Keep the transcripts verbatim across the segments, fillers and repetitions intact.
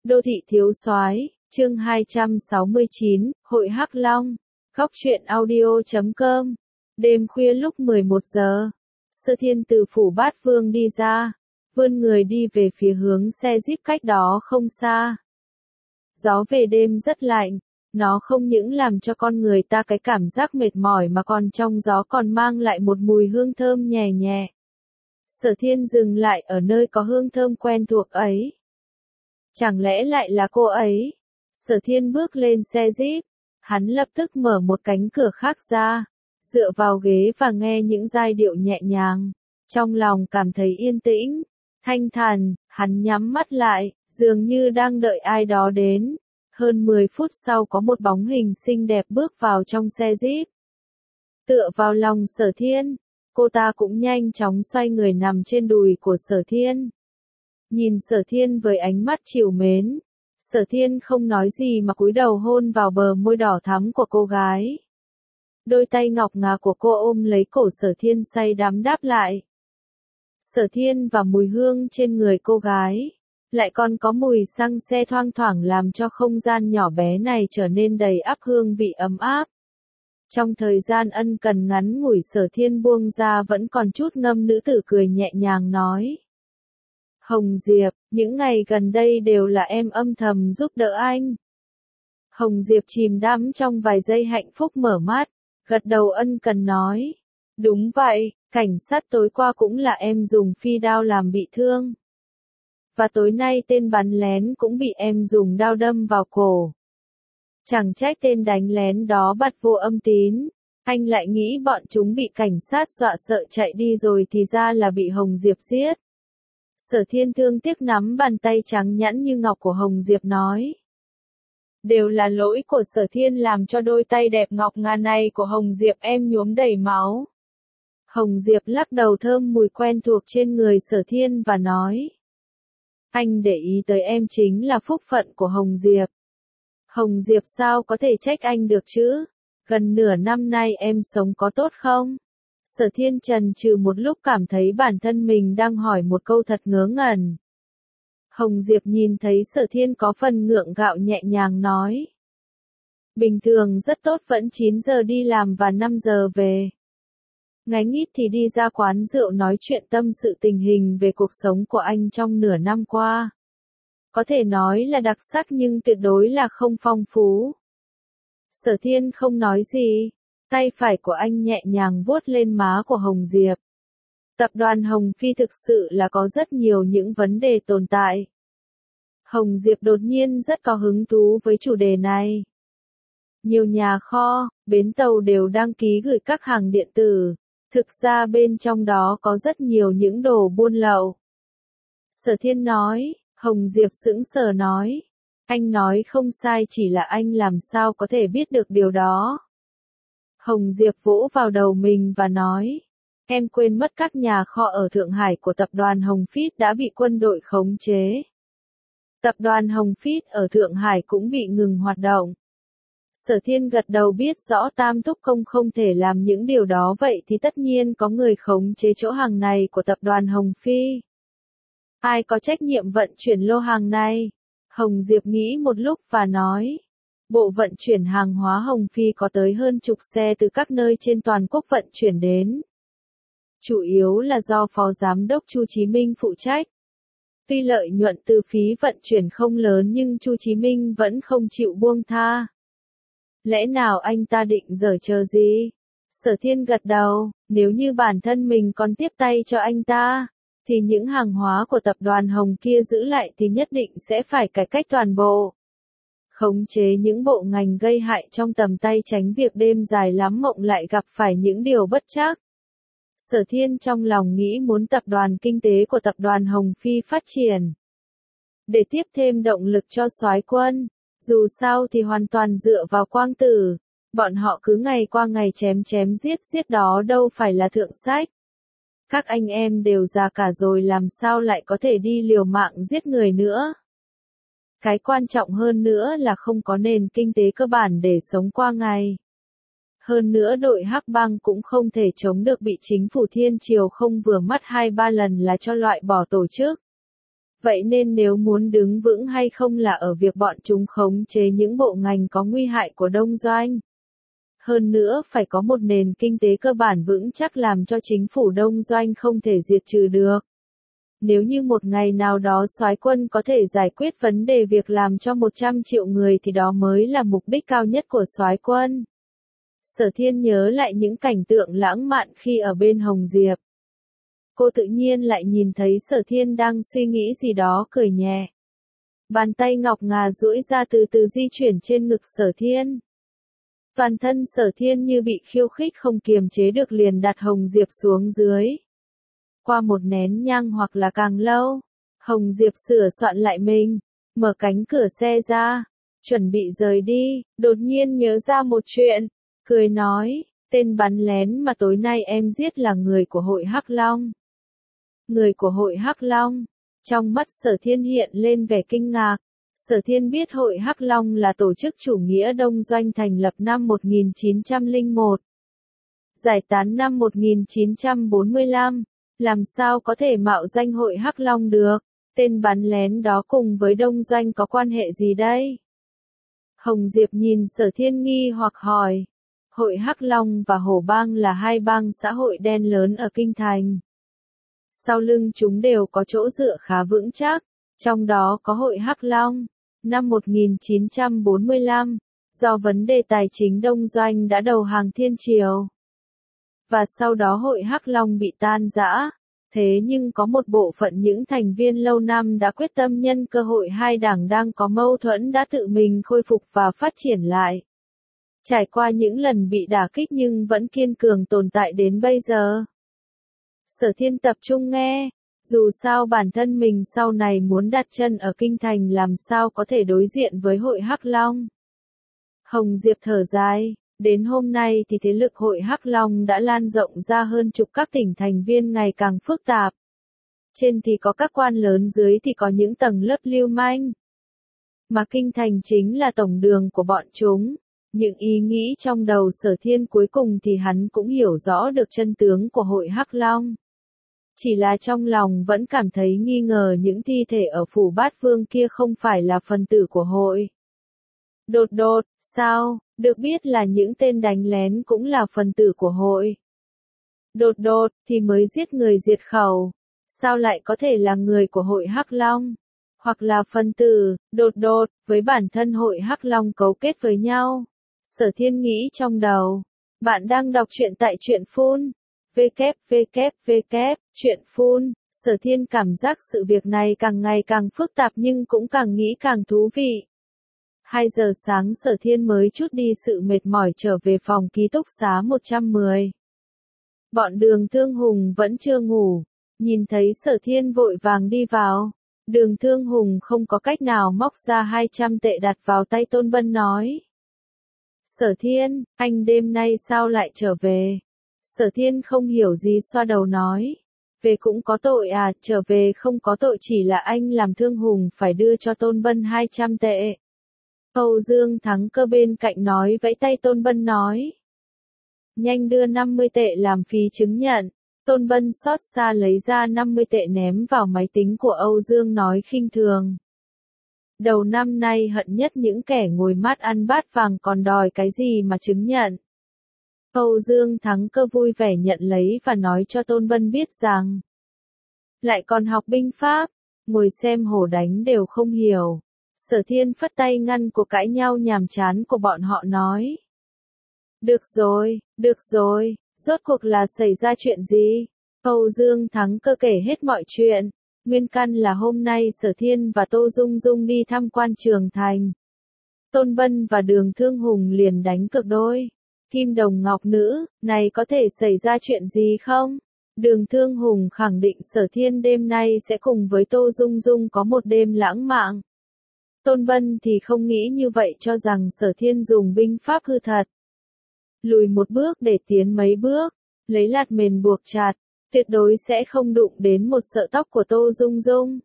Đô thị thiếu soái, chương hai trăm sáu mươi chín, Hội Hắc Long, Góc truyện audio chấm com. Đêm khuya lúc mười một giờ, Sở Thiên từ phủ Bát Vương đi ra, vươn người đi về phía hướng xe jeep cách đó không xa. Gió về đêm rất lạnh, nó không những làm cho con người ta cái cảm giác mệt mỏi mà còn trong gió còn mang lại một mùi hương thơm nhẹ nhẹ. Sở Thiên dừng lại ở nơi có hương thơm quen thuộc ấy. Chẳng lẽ lại là cô ấy? Sở Thiên bước lên xe jeep, hắn lập tức mở một cánh cửa khác ra, dựa vào ghế và nghe những giai điệu nhẹ nhàng, trong lòng cảm thấy yên tĩnh, thanh thản, hắn nhắm mắt lại, dường như đang đợi ai đó đến. Hơn mười phút sau có một bóng hình xinh đẹp bước vào trong xe jeep. Tựa vào lòng Sở Thiên, cô ta cũng nhanh chóng xoay người nằm trên đùi của Sở Thiên. Nhìn Sở Thiên với ánh mắt trìu mến, Sở Thiên không nói gì mà cúi đầu hôn vào bờ môi đỏ thắm của cô gái. Đôi tay ngọc ngà của cô ôm lấy cổ Sở Thiên say đắm đáp lại. Sở Thiên và mùi hương trên người cô gái, lại còn có mùi xăng xe thoang thoảng làm cho không gian nhỏ bé này trở nên đầy ắp hương vị ấm áp. Trong thời gian ân cần ngắn ngủi, Sở Thiên buông ra vẫn còn chút ngâm nữ tử cười nhẹ nhàng nói. Hồng Diệp, những ngày gần đây đều là em âm thầm giúp đỡ anh. Hồng Diệp chìm đắm trong vài giây hạnh phúc mở mắt, gật đầu ân cần nói. Đúng vậy, cảnh sát tối qua cũng là em dùng phi đao làm bị thương. Và tối nay tên bắn lén cũng bị em dùng đao đâm vào cổ. Chẳng trách tên đánh lén đó bắt vô âm tín, anh lại nghĩ bọn chúng bị cảnh sát dọa sợ chạy đi rồi thì ra là bị Hồng Diệp giết. Sở Thiên thương tiếc nắm bàn tay trắng nhẵn như ngọc của Hồng Diệp nói. Đều là lỗi của Sở Thiên làm cho đôi tay đẹp ngọc ngà này của Hồng Diệp em nhuốm đầy máu. Hồng Diệp lắc đầu thơm mùi quen thuộc trên người Sở Thiên và nói. Anh để ý tới em chính là phúc phận của Hồng Diệp. Hồng Diệp sao có thể trách anh được chứ? Gần nửa năm nay em sống có tốt không? Sở Thiên chần chừ một lúc cảm thấy bản thân mình đang hỏi một câu thật ngớ ngẩn. Hồng Diệp nhìn thấy Sở Thiên có phần ngượng gạo nhẹ nhàng nói. Bình thường rất tốt, vẫn chín giờ đi làm và năm giờ về. Ngái ngít thì đi ra quán rượu nói chuyện tâm sự tình hình về cuộc sống của anh trong nửa năm qua. Có thể nói là đặc sắc nhưng tuyệt đối là không phong phú. Sở Thiên không nói gì, tay phải của anh nhẹ nhàng vuốt lên má của Hồng Diệp. Tập đoàn Hồng Phi thực sự là có rất nhiều những vấn đề tồn tại. Hồng Diệp đột nhiên rất có hứng thú với chủ đề này. Nhiều nhà kho, bến tàu đều đăng ký gửi các hàng điện tử. Thực ra bên trong đó có rất nhiều những đồ buôn lậu. Sở Thiên nói, Hồng Diệp sững sờ nói. Anh nói không sai, chỉ là anh làm sao có thể biết được điều đó. Hồng Diệp vỗ vào đầu mình và nói. Em quên mất các nhà kho ở Thượng Hải của tập đoàn Hồng Phít đã bị quân đội khống chế. Tập đoàn Hồng Phít ở Thượng Hải cũng bị ngừng hoạt động. Sở Thiên gật đầu, biết rõ Tam Thúc Công không thể làm những điều đó, vậy thì tất nhiên có người khống chế chỗ hàng này của tập đoàn Hồng Phi. Ai có trách nhiệm vận chuyển lô hàng này? Hồng Diệp nghĩ một lúc và nói. Bộ vận chuyển hàng hóa Hồng Phi có tới hơn chục xe từ các nơi trên toàn quốc vận chuyển đến. Chủ yếu là do Phó Giám đốc Chu Chí Minh phụ trách. Tuy lợi nhuận từ phí vận chuyển không lớn nhưng Chu Chí Minh vẫn không chịu buông tha. Lẽ nào anh ta định giở trò gì? Sở Thiên gật đầu, nếu như bản thân mình còn tiếp tay cho anh ta, thì những hàng hóa của tập đoàn Hồng kia giữ lại thì nhất định sẽ phải cải cách toàn bộ. Khống chế những bộ ngành gây hại trong tầm tay, tránh việc đêm dài lắm mộng lại gặp phải những điều bất trắc. Sở Thiên trong lòng nghĩ muốn tập đoàn kinh tế của tập đoàn Hồng Phi phát triển. Để tiếp thêm động lực cho soái quân. Dù sao thì hoàn toàn dựa vào Quang Tử, bọn họ cứ ngày qua ngày chém chém giết giết đó đâu phải là thượng sách. Các anh em đều già cả rồi, làm sao lại có thể đi liều mạng giết người nữa. Cái quan trọng hơn nữa là không có nền kinh tế cơ bản để sống qua ngày. Hơn nữa đội Hắc Bang cũng không thể chống được, bị chính phủ Thiên Triều không vừa mắt hai ba lần là cho loại bỏ tổ chức. Vậy nên nếu muốn đứng vững hay không là ở việc bọn chúng khống chế những bộ ngành có nguy hại của Đông Doanh. Hơn nữa phải có một nền kinh tế cơ bản vững chắc làm cho chính phủ Đông Doanh không thể diệt trừ được. Nếu như một ngày nào đó soái quân có thể giải quyết vấn đề việc làm cho một trăm triệu người thì đó mới là mục đích cao nhất của soái quân. Sở Thiên nhớ lại những cảnh tượng lãng mạn khi ở bên Hồng Diệp. Cô tự nhiên lại nhìn thấy Sở Thiên đang suy nghĩ gì đó, cười nhẹ. Bàn tay ngọc ngà duỗi ra từ từ di chuyển trên ngực Sở Thiên. Toàn thân Sở Thiên như bị khiêu khích không kiềm chế được liền đặt Hồng Diệp xuống dưới. Qua một nén nhang hoặc là càng lâu, Hồng Diệp sửa soạn lại mình, mở cánh cửa xe ra, chuẩn bị rời đi, đột nhiên nhớ ra một chuyện, cười nói, tên bắn lén mà tối nay em giết là người của hội Hắc Long. Người của hội Hắc Long, trong mắt Sở Thiên hiện lên vẻ kinh ngạc. Sở Thiên biết hội Hắc Long là tổ chức chủ nghĩa Đông Doanh thành lập năm một nghìn chín trăm lẻ một. Giải tán năm một nghìn chín trăm bốn mươi lăm, làm sao có thể mạo danh hội Hắc Long được, tên bắn lén đó cùng với Đông Doanh có quan hệ gì đây? Hồng Diệp nhìn Sở Thiên nghi hoặc hỏi, hội Hắc Long và Hổ Bang là hai bang xã hội đen lớn ở Kinh Thành. Sau lưng chúng đều có chỗ dựa khá vững chắc, trong đó có hội Hắc Long. Năm một nghìn chín trăm bốn mươi lăm, do vấn đề tài chính Đông Doanh đã đầu hàng Thiên Triều. Và sau đó hội Hắc Long bị tan rã. Thế nhưng có một bộ phận những thành viên lâu năm đã quyết tâm nhân cơ hội hai đảng đang có mâu thuẫn đã tự mình khôi phục và phát triển lại. Trải qua những lần bị đả kích nhưng vẫn kiên cường tồn tại đến bây giờ. Sở Thiên tập trung nghe. Dù sao bản thân mình sau này muốn đặt chân ở Kinh Thành làm sao có thể đối diện với hội Hắc Long. Hồng Diệp thở dài, đến hôm nay thì thế lực hội Hắc Long đã lan rộng ra hơn chục các tỉnh thành viên ngày càng phức tạp. Trên thì có các quan lớn, dưới thì có những tầng lớp lưu manh. Mà Kinh Thành chính là tổng đường của bọn chúng. Những ý nghĩ trong đầu Sở Thiên cuối cùng thì hắn cũng hiểu rõ được chân tướng của hội Hắc Long. Chỉ là trong lòng vẫn cảm thấy nghi ngờ những thi thể ở phủ Bát Vương kia không phải là phần tử của hội. Đột đột, sao, được biết là những tên đánh lén cũng là phần tử của hội. Đột đột, thì mới giết người diệt khẩu. Sao lại có thể là người của hội Hắc Long? Hoặc là phần tử, đột đột, với bản thân hội Hắc Long cấu kết với nhau. Sở Thiên nghĩ trong đầu. Bạn đang đọc truyện tại truyện phun. www, truyện phun, Sở Thiên cảm giác sự việc này càng ngày càng phức tạp nhưng cũng càng nghĩ càng thú vị. hai giờ sáng Sở Thiên mới chút đi sự mệt mỏi trở về phòng ký túc xá một trăm mười. Bọn Đường Thương Hùng vẫn chưa ngủ, nhìn thấy Sở Thiên vội vàng đi vào. Đường Thương Hùng không có cách nào móc ra hai trăm tệ đặt vào tay Tôn Bân nói. Sở Thiên, anh đêm nay sao lại trở về? Sở Thiên không hiểu gì xoa đầu nói. Về cũng có tội à, trở về không có tội, chỉ là anh làm Thương Hùng phải đưa cho Tôn Bân hai trăm tệ. Âu Dương Thắng Cơ bên cạnh nói, vẫy tay Tôn Bân nói. Nhanh đưa năm mươi tệ làm phí chứng nhận. Tôn Bân xót xa lấy ra năm mươi tệ ném vào máy tính của Âu Dương nói khinh thường. Đầu năm nay hận nhất những kẻ ngồi mát ăn bát vàng còn đòi cái gì mà chứng nhận. Âu Dương Thắng Cơ vui vẻ nhận lấy và nói cho Tôn Bân biết rằng. Lại còn học binh pháp, ngồi xem hổ đánh đều không hiểu. Sở Thiên phất tay ngăn cuộc cãi nhau nhàm chán của bọn họ nói. Được rồi, được rồi, rốt cuộc là xảy ra chuyện gì? Âu Dương Thắng Cơ kể hết mọi chuyện. Nguyên căn là hôm nay Sở Thiên và Tô Dung Dung đi tham quan Trường Thành. Tôn Bân và Đường Thương Hùng liền đánh cược đôi. Kim đồng ngọc nữ, này có thể xảy ra chuyện gì không? Đường Thương Hùng khẳng định Sở Thiên đêm nay sẽ cùng với Tô Dung Dung có một đêm lãng mạn. Tôn Bân thì không nghĩ như vậy, cho rằng Sở Thiên dùng binh pháp hư thật. Lùi một bước để tiến mấy bước, lấy lạt mền buộc chặt, tuyệt đối sẽ không đụng đến một sợi tóc của Tô Dung Dung.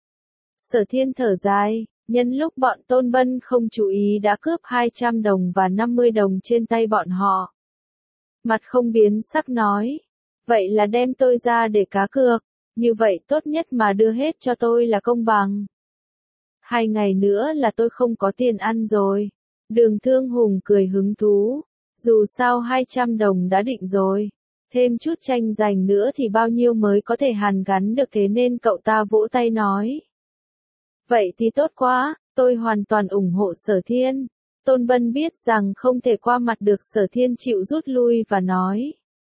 Sở Thiên thở dài, nhân lúc bọn Tôn Bân không chú ý đã cướp hai trăm đồng và năm mươi đồng trên tay bọn họ. Mặt không biến sắc nói, vậy là đem tôi ra để cá cược. Như vậy tốt nhất mà đưa hết cho tôi là công bằng. Hai ngày nữa là tôi không có tiền ăn rồi. Đường Thương Hùng cười hứng thú. Dù sao hai trăm đồng đã định rồi. Thêm chút tranh giành nữa thì bao nhiêu mới có thể hàn gắn được, thế nên cậu ta vỗ tay nói. Vậy thì tốt quá, tôi hoàn toàn ủng hộ Sở Thiên. Tôn Bân biết rằng không thể qua mặt được Sở Thiên, chịu rút lui và nói.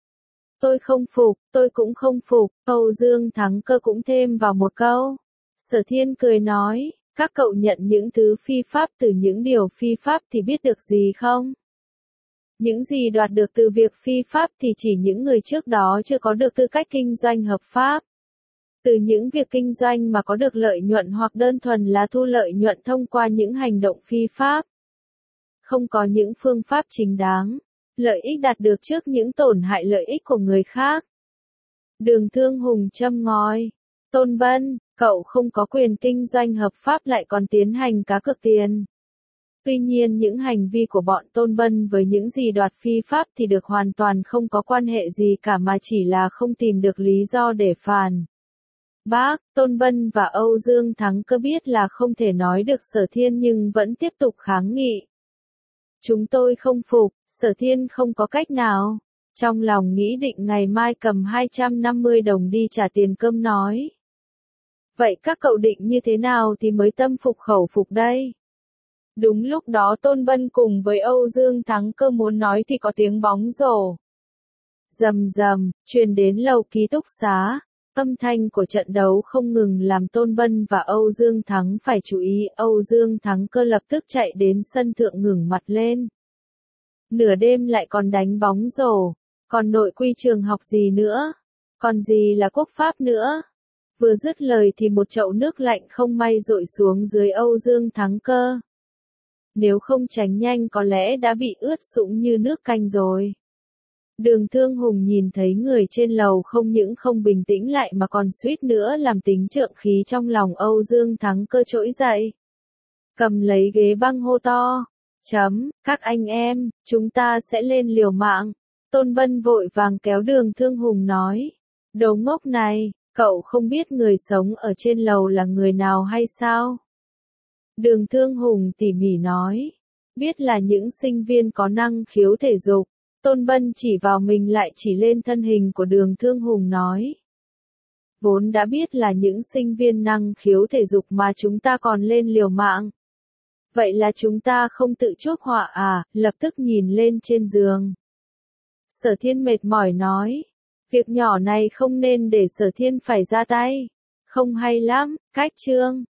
Tôi không phục, tôi cũng không phục, Âu Dương Thắng Cơ cũng thêm vào một câu. Sở Thiên cười nói, các cậu nhận những thứ phi pháp từ những điều phi pháp thì biết được gì không? Những gì đoạt được từ việc phi pháp thì chỉ những người trước đó chưa có được tư cách kinh doanh hợp pháp. Từ những việc kinh doanh mà có được lợi nhuận hoặc đơn thuần là thu lợi nhuận thông qua những hành động phi pháp. Không có những phương pháp chính đáng. Lợi ích đạt được trước những tổn hại lợi ích của người khác. Đường Thương Hùng châm ngòi. Tôn Bân, cậu không có quyền kinh doanh hợp pháp lại còn tiến hành cá cược tiền. Tuy nhiên những hành vi của bọn Tôn Bân với những gì đoạt phi pháp thì được hoàn toàn không có quan hệ gì cả, mà chỉ là không tìm được lý do để phản bác. Tôn Bân và Âu Dương Thắng Cơ biết là không thể nói được Sở Thiên nhưng vẫn tiếp tục kháng nghị. Chúng tôi không phục, Sở Thiên không có cách nào. Trong lòng nghĩ định ngày mai cầm hai trăm năm mươi đồng đi trả tiền cơm nói. Vậy các cậu định như thế nào thì mới tâm phục khẩu phục đây? Đúng lúc đó Tôn Bân cùng với Âu Dương Thắng Cơ muốn nói thì có tiếng bóng rổ. Rầm rầm, truyền đến lầu ký túc xá. Âm thanh của trận đấu không ngừng làm Tôn Bân và Âu Dương Thắng phải chú ý. Âu Dương Thắng Cơ lập tức chạy đến sân thượng ngẩng mặt lên. Nửa đêm lại còn đánh bóng rổ. Còn nội quy trường học gì nữa? Còn gì là quốc pháp nữa? Vừa dứt lời thì một chậu nước lạnh không may dội xuống dưới Âu Dương Thắng Cơ. Nếu không tránh nhanh có lẽ đã bị ướt sũng như nước canh rồi. Đường Thương Hùng nhìn thấy người trên lầu không những không bình tĩnh lại mà còn suýt nữa làm tính trượng khí trong lòng Âu Dương Thắng Cơ trỗi dậy. Cầm lấy ghế băng hô to. Chấm, các anh em, chúng ta sẽ lên liều mạng. Tôn Bân vội vàng kéo Đường Thương Hùng nói. Đồ ngốc này, cậu không biết người sống ở trên lầu là người nào hay sao? Đường Thương Hùng tỉ mỉ nói. Biết là những sinh viên có năng khiếu thể dục. Tôn Bân chỉ vào mình lại chỉ lên thân hình của Đường Thương Hùng nói. Vốn đã biết là những sinh viên năng khiếu thể dục mà chúng ta còn lên liều mạng. Vậy là chúng ta không tự chuốc họa à? Lập tức nhìn lên trên giường. Sở Thiên mệt mỏi nói. Việc nhỏ này không nên để Sở Thiên phải ra tay. Không hay lắm, cách chương.